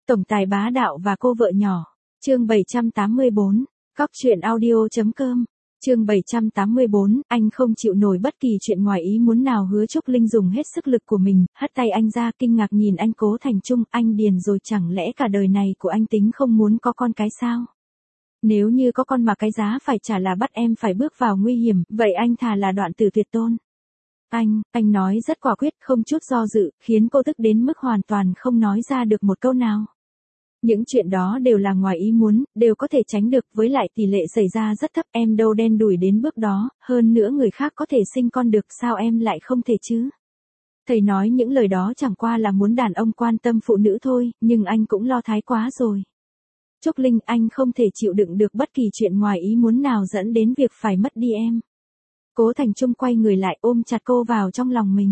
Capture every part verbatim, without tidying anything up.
Tổng tài bá đạo và cô vợ nhỏ. Chương bảy trăm tám mươi bốn. Cóc truyện audio.com. Chương bảy trăm tám mươi bốn, anh không chịu nổi bất kỳ chuyện ngoài ý muốn nào. Hứa Trúc Linh dùng hết sức lực của mình, hất tay anh ra, kinh ngạc nhìn anh. Cố Thành Trung, anh điền rồi, chẳng lẽ cả đời này của anh tính không muốn có con cái sao? Nếu như có con mà cái giá phải trả là bắt em phải bước vào nguy hiểm, vậy anh thà là đoạn tử tuyệt tôn. Anh, anh nói rất quả quyết, không chút do dự, khiến cô tức đến mức hoàn toàn không nói ra được một câu nào. Những chuyện đó đều là ngoài ý muốn, đều có thể tránh được, với lại tỷ lệ xảy ra rất thấp, em đâu đen đủi đến bước đó, hơn nữa người khác có thể sinh con được, sao em lại không thể chứ? Thầy nói những lời đó chẳng qua là muốn đàn ông quan tâm phụ nữ thôi, nhưng anh cũng lo thái quá rồi. Trúc Linh, anh không thể chịu đựng được bất kỳ chuyện ngoài ý muốn nào dẫn đến việc phải mất đi em. Cố Thành Trung quay người lại, ôm chặt cô vào trong lòng mình.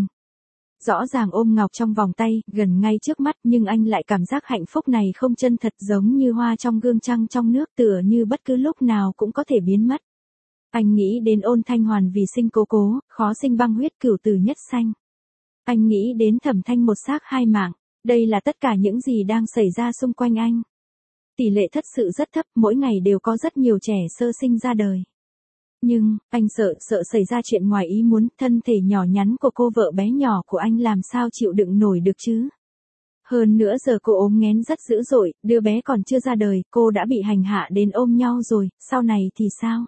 Rõ ràng ôm ngọc trong vòng tay, gần ngay trước mắt, nhưng anh lại cảm giác hạnh phúc này không chân thật, giống như hoa trong gương trăng trong nước, tựa như bất cứ lúc nào cũng có thể biến mất. Anh nghĩ đến Ôn Thanh Hoàn vì sinh cố cố, khó sinh băng huyết, cửu tử nhất sanh. Anh nghĩ đến Thẩm Thanh một xác hai mạng, đây là tất cả những gì đang xảy ra xung quanh anh. Tỷ lệ thất sự rất thấp, mỗi ngày đều có rất nhiều trẻ sơ sinh ra đời. Nhưng, anh sợ, sợ xảy ra chuyện ngoài ý muốn, thân thể nhỏ nhắn của cô vợ bé nhỏ của anh làm sao chịu đựng nổi được chứ. Hơn nữa giờ cô ốm nghén rất dữ dội, đứa bé còn chưa ra đời, cô đã bị hành hạ đến ôm nhau rồi, sau này thì sao?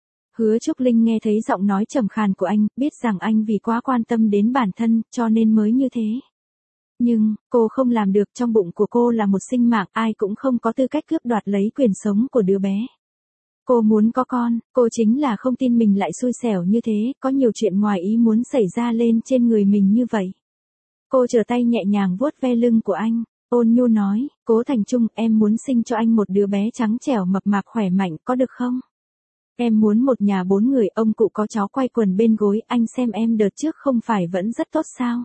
Hứa Trúc Linh nghe thấy giọng nói trầm khàn của anh, biết rằng anh vì quá quan tâm đến bản thân, cho nên mới như thế. Nhưng, cô không làm được, trong bụng của cô là một sinh mạng, ai cũng không có tư cách cướp đoạt lấy quyền sống của đứa bé. Cô muốn có con, cô chính là không tin mình lại xui xẻo như thế, có nhiều chuyện ngoài ý muốn xảy ra lên trên người mình như vậy. Cô trở tay nhẹ nhàng vuốt ve lưng của anh, ôn nhu nói, Cố Thành Trung, em muốn sinh cho anh một đứa bé trắng trẻo mập mạp khỏe mạnh, có được không? Em muốn một nhà bốn người, ông cụ có cháu quay quần bên gối, anh xem em đợt trước không phải vẫn rất tốt sao?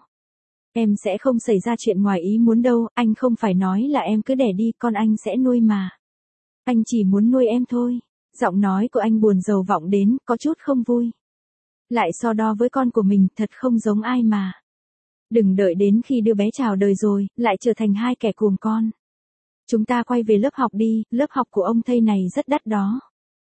Em sẽ không xảy ra chuyện ngoài ý muốn đâu, anh không phải nói là em cứ đẻ đi, con anh sẽ nuôi mà. Anh chỉ muốn nuôi em thôi. Giọng nói của anh buồn rầu vọng đến, có chút không vui. Lại so đo với con của mình, thật không giống ai mà. Đừng đợi đến khi đứa bé chào đời rồi, lại trở thành hai kẻ cuồng con. Chúng ta quay về lớp học đi, lớp học của ông thầy này rất đắt đó.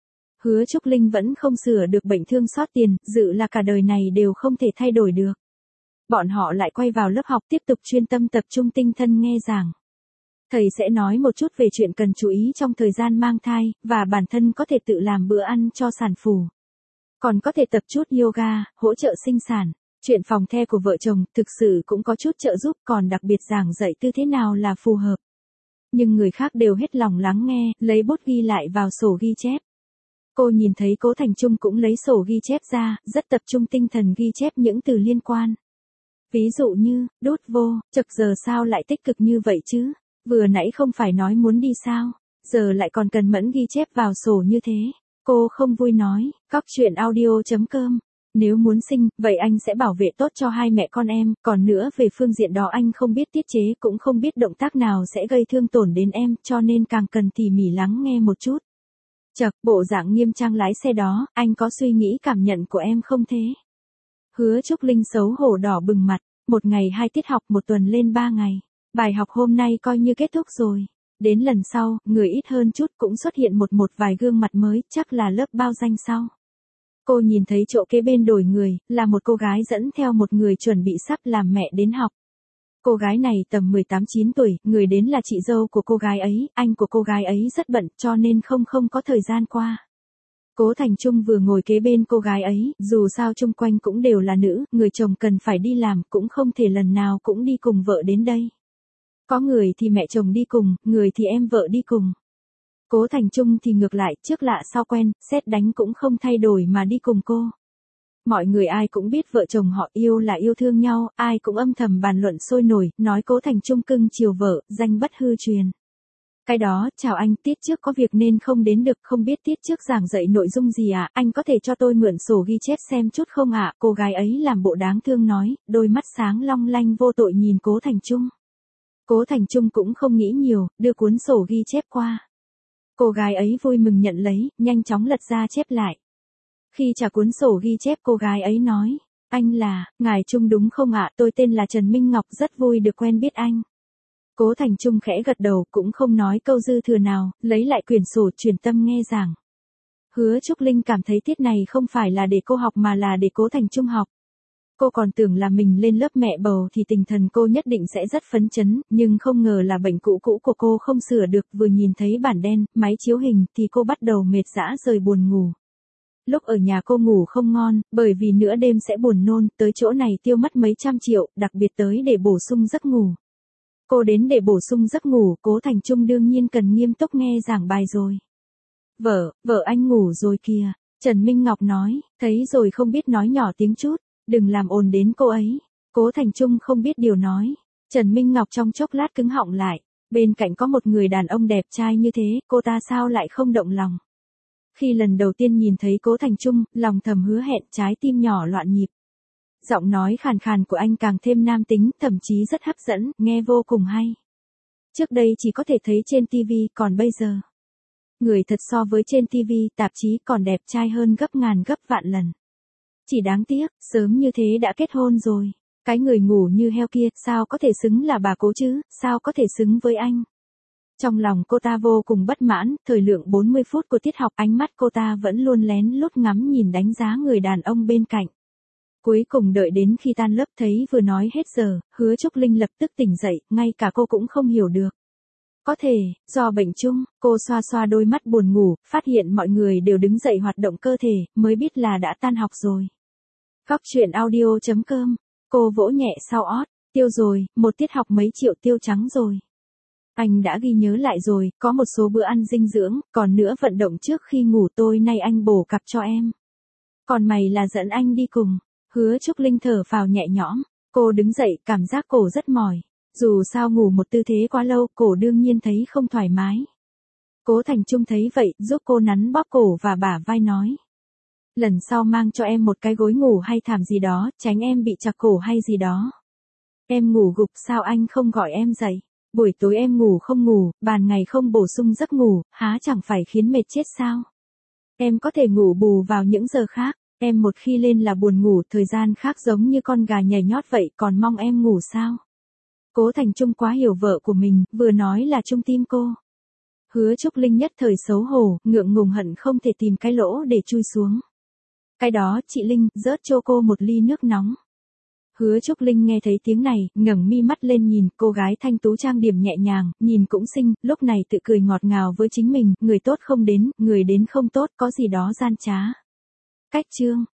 Hứa Trúc Linh vẫn không sửa được bệnh thương xót tiền, dự là cả đời này đều không thể thay đổi được. Bọn họ lại quay vào lớp học, tiếp tục chuyên tâm tập trung tinh thần nghe giảng. Thầy sẽ nói một chút về chuyện cần chú ý trong thời gian mang thai, và bản thân có thể tự làm bữa ăn cho sản phụ. Còn có thể tập chút yoga, hỗ trợ sinh sản. Chuyện phòng the của vợ chồng, thực sự cũng có chút trợ giúp, còn đặc biệt giảng dạy tư thế nào là phù hợp. Nhưng người khác đều hết lòng lắng nghe, lấy bút ghi lại vào sổ ghi chép. Cô nhìn thấy Cố Thành Trung cũng lấy sổ ghi chép ra, rất tập trung tinh thần ghi chép những từ liên quan. Ví dụ như, đút vô, chực giờ sao lại tích cực như vậy chứ? Vừa nãy không phải nói muốn đi sao, giờ lại còn cần mẫn ghi chép vào sổ như thế. Cô không vui nói, cóc truyện audio.com. Nếu muốn sinh, vậy anh sẽ bảo vệ tốt cho hai mẹ con em, còn nữa về phương diện đó anh không biết tiết chế, cũng không biết động tác nào sẽ gây thương tổn đến em, cho nên càng cần tỉ mỉ lắng nghe một chút. Chậc, bộ dạng nghiêm trang lái xe đó, anh có suy nghĩ cảm nhận của em không thế? Hứa Trúc Linh xấu hổ đỏ bừng mặt, một ngày hai tiết học, một tuần lên ba ngày. Bài học hôm nay coi như kết thúc rồi. Đến lần sau, người ít hơn chút cũng xuất hiện một một vài gương mặt mới, chắc là lớp bao danh sau. Cô nhìn thấy chỗ kế bên đổi người, là một cô gái dẫn theo một người chuẩn bị sắp làm mẹ đến học. Cô gái này tầm mười tám chín tuổi, người đến là chị dâu của cô gái ấy, anh của cô gái ấy rất bận, cho nên không không có thời gian qua. Cố Thành Trung vừa ngồi kế bên cô gái ấy, dù sao chung quanh cũng đều là nữ, người chồng cần phải đi làm, cũng không thể lần nào cũng đi cùng vợ đến đây. Có người thì mẹ chồng đi cùng, người thì em vợ đi cùng. Cố Thành Trung thì ngược lại, trước lạ sau quen, sét đánh cũng không thay đổi mà đi cùng cô. Mọi người ai cũng biết vợ chồng họ yêu là yêu thương nhau, ai cũng âm thầm bàn luận sôi nổi, nói Cố Thành Trung cưng chiều vợ, danh bất hư truyền. Cái đó, chào anh, tiết trước có việc nên không đến được, không biết tiết trước giảng dạy nội dung gì ạ, à? Anh có thể cho tôi mượn sổ ghi chép xem chút không ạ? À? Cô gái ấy làm bộ đáng thương nói, đôi mắt sáng long lanh vô tội nhìn Cố Thành Trung. Cố Thành Trung cũng không nghĩ nhiều, đưa cuốn sổ ghi chép qua. Cô gái ấy vui mừng nhận lấy, nhanh chóng lật ra chép lại. Khi trả cuốn sổ ghi chép, cô gái ấy nói, anh là, ngài Trung đúng không ạ? Tôi tên là Trần Minh Ngọc, rất vui được quen biết anh. Cố Thành Trung khẽ gật đầu cũng không nói câu dư thừa nào, lấy lại quyển sổ truyền tâm nghe giảng. Hứa Trúc Linh cảm thấy tiết này không phải là để cô học mà là để Cố Thành Trung học. Cô còn tưởng là mình lên lớp mẹ bầu thì tinh thần cô nhất định sẽ rất phấn chấn, nhưng không ngờ là bệnh cũ cũ của cô không sửa được, vừa nhìn thấy bản đen, máy chiếu hình thì cô bắt đầu mệt dã rời buồn ngủ. Lúc ở nhà cô ngủ không ngon, bởi vì nửa đêm sẽ buồn nôn, tới chỗ này tiêu mất mấy trăm triệu, đặc biệt tới để bổ sung giấc ngủ. Cô đến để bổ sung giấc ngủ, Cố Thành Trung đương nhiên cần nghiêm túc nghe giảng bài rồi. Vợ, vợ anh ngủ rồi kìa, Trần Minh Ngọc nói, thấy rồi không biết nói nhỏ tiếng chút, đừng làm ồn đến cô ấy. Cố Thành Trung không biết điều nói. Trần Minh Ngọc trong chốc lát cứng họng lại, bên cạnh có một người đàn ông đẹp trai như thế, cô ta sao lại không động lòng. Khi lần đầu tiên nhìn thấy Cố Thành Trung, lòng thầm hứa hẹn, trái tim nhỏ loạn nhịp. Giọng nói khàn khàn của anh càng thêm nam tính, thậm chí rất hấp dẫn, nghe vô cùng hay. Trước đây chỉ có thể thấy trên ti vi, còn bây giờ, người thật so với trên ti vi, tạp chí còn đẹp trai hơn gấp ngàn gấp vạn lần. Chỉ đáng tiếc, sớm như thế đã kết hôn rồi. Cái người ngủ như heo kia, sao có thể xứng là bà Cố chứ, sao có thể xứng với anh. Trong lòng cô ta vô cùng bất mãn, thời lượng bốn mươi phút của tiết học, ánh mắt cô ta vẫn luôn lén lút ngắm nhìn đánh giá người đàn ông bên cạnh. Cuối cùng đợi đến khi tan lớp thấy vừa nói hết giờ, Hứa Trúc Linh lập tức tỉnh dậy, ngay cả cô cũng không hiểu được. Có thể, do bệnh chung, cô xoa xoa đôi mắt buồn ngủ, phát hiện mọi người đều đứng dậy hoạt động cơ thể, mới biết là đã tan học rồi. Góc truyện audio chấm com, cô vỗ nhẹ sau ót, tiêu rồi, một tiết học mấy triệu tiêu trắng rồi. Anh đã ghi nhớ lại rồi, có một số bữa ăn dinh dưỡng, còn nữa vận động trước khi ngủ tôi nay anh bổ cặp cho em. Còn mày là dẫn anh đi cùng. Hứa Trúc Linh thở phào nhẹ nhõm, cô đứng dậy, cảm giác cổ rất mỏi. Dù sao ngủ một tư thế quá lâu, cổ đương nhiên thấy không thoải mái. Cố Thành Trung thấy vậy, giúp cô nắn bóp cổ và bả vai nói. Lần sau mang cho em một cái gối ngủ hay thảm gì đó, tránh em bị chặt cổ hay gì đó. Em ngủ gục sao anh không gọi em dậy? Buổi tối em ngủ không ngủ, ban ngày không bổ sung giấc ngủ, há chẳng phải khiến mệt chết sao? Em có thể ngủ bù vào những giờ khác, em một khi lên là buồn ngủ, thời gian khác giống như con gà nhảy nhót vậy, còn mong em ngủ sao? Cố Thành Trung quá hiểu vợ của mình, vừa nói là trung tim cô. Hứa Trúc Linh nhất thời xấu hổ, ngượng ngùng hận không thể tìm cái lỗ để chui xuống. Cái đó, chị Linh, rớt cho cô một ly nước nóng. Hứa Trúc Linh nghe thấy tiếng này, ngẩng mi mắt lên nhìn, cô gái thanh tú trang điểm nhẹ nhàng, nhìn cũng xinh, lúc này tự cười ngọt ngào với chính mình, người tốt không đến, người đến không tốt, có gì đó gian trá. Cách chương